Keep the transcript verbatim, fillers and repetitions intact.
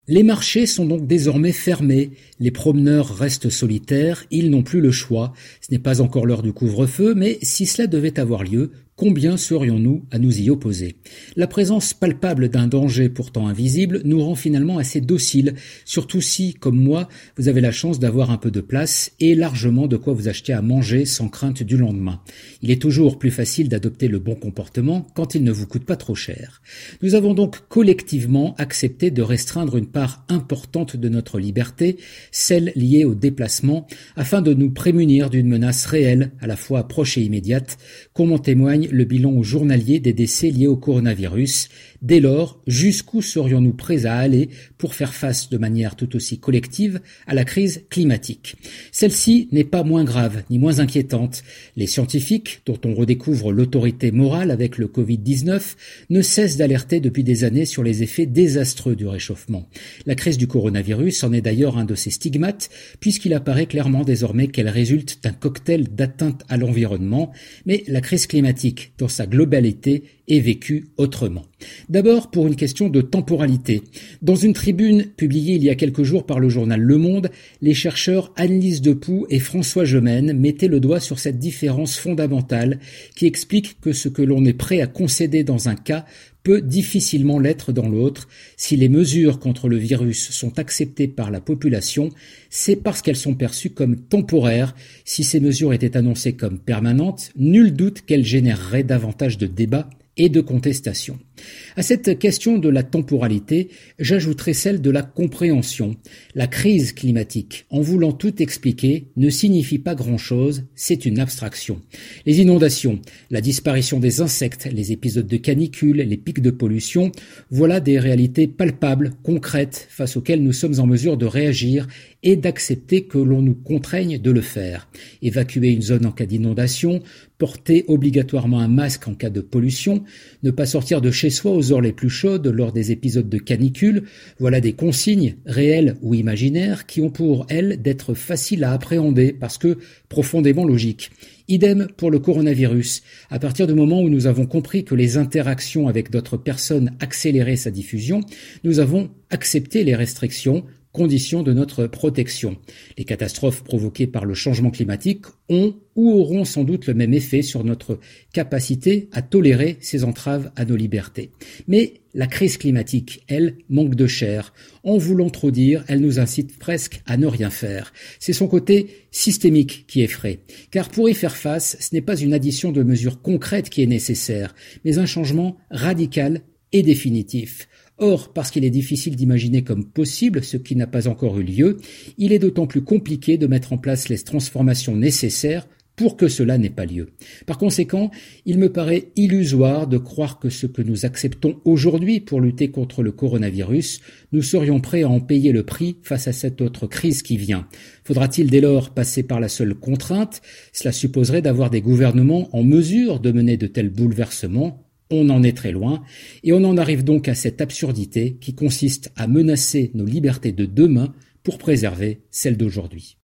Les marchés sont donc désormais fermés, les promeneurs restent solitaires, ils n'ont plus le choix. Ce n'est pas encore l'heure du couvre-feu, mais si cela devait avoir lieu, combien serions-nous à nous y opposer? La présence palpable d'un danger pourtant invisible nous rend finalement assez dociles, surtout si, comme moi, vous avez la chance d'avoir un peu de place et largement de quoi vous acheter à manger sans crainte du lendemain. Il est toujours plus facile d'adopter le bon comportement quand il ne vous coûte pas trop cher. Nous avons donc collectivement accepté de restreindre une part importante de notre liberté, celle liée au déplacement, afin de nous prémunir d'une menace réelle, à la fois proche et immédiate, comme en témoigne le bilan journalier des décès liés au coronavirus. Dès lors, jusqu'où serions-nous prêts à aller pour faire face de manière tout aussi collective à la crise climatique? Celle-ci n'est pas moins grave ni moins inquiétante. Les scientifiques, dont on redécouvre l'autorité morale avec le covid dix-neuf, ne cessent d'alerter depuis des années sur les effets désastreux du réchauffement. La crise du coronavirus en est d'ailleurs un de ses stigmates, puisqu'il apparaît clairement désormais qu'elle résulte d'un cocktail d'atteintes à l'environnement, mais la crise climatique, dans sa globalité, est vécue autrement. D'abord, pour une question de temporalité. Dans une tribune publiée il y a quelques jours par le journal Le Monde, les chercheurs Anne-Lise Depoux et François Gemène mettaient le doigt sur cette différence fondamentale qui explique que ce que l'on est prêt à concéder dans un cas peut difficilement l'être dans l'autre. Si les mesures contre le virus sont acceptées par la population, c'est parce qu'elles sont perçues comme temporaires. Si ces mesures étaient annoncées comme permanentes, nul doute qu'elles généreraient davantage de débats et de contestation. À cette question de la temporalité, j'ajouterai celle de la compréhension. La crise climatique, en voulant tout expliquer, ne signifie pas grand-chose, c'est une abstraction. Les inondations, la disparition des insectes, les épisodes de canicule, les pics de pollution, voilà des réalités palpables, concrètes, face auxquelles nous sommes en mesure de réagir et d'accepter que l'on nous contraigne de le faire. Évacuer une zone en cas d'inondation, porter obligatoirement un masque en cas de pollution, ne pas sortir de chez soi aux heures les plus chaudes lors des épisodes de canicule, voilà des consignes, réelles ou imaginaires, qui ont pour elles d'être faciles à appréhender parce que profondément logiques. Idem pour le coronavirus. À partir du moment où nous avons compris que les interactions avec d'autres personnes accéléraient sa diffusion, nous avons accepté les restrictions, conditions de notre protection. Les catastrophes provoquées par le changement climatique ont ou auront sans doute le même effet sur notre capacité à tolérer ces entraves à nos libertés. Mais la crise climatique, elle, manque de chair. En voulant trop dire, elle nous incite presque à ne rien faire. C'est son côté systémique qui effraie. Car pour y faire face, ce n'est pas une addition de mesures concrètes qui est nécessaire, mais un changement radical et définitif. Or, parce qu'il est difficile d'imaginer comme possible ce qui n'a pas encore eu lieu, il est d'autant plus compliqué de mettre en place les transformations nécessaires pour que cela n'ait pas lieu. Par conséquent, il me paraît illusoire de croire que ce que nous acceptons aujourd'hui pour lutter contre le coronavirus, nous serions prêts à en payer le prix face à cette autre crise qui vient. Faudra-t-il dès lors passer par la seule contrainte? Cela supposerait d'avoir des gouvernements en mesure de mener de tels bouleversements. On en est très loin, et on en arrive donc à cette absurdité qui consiste à menacer nos libertés de demain pour préserver celles d'aujourd'hui.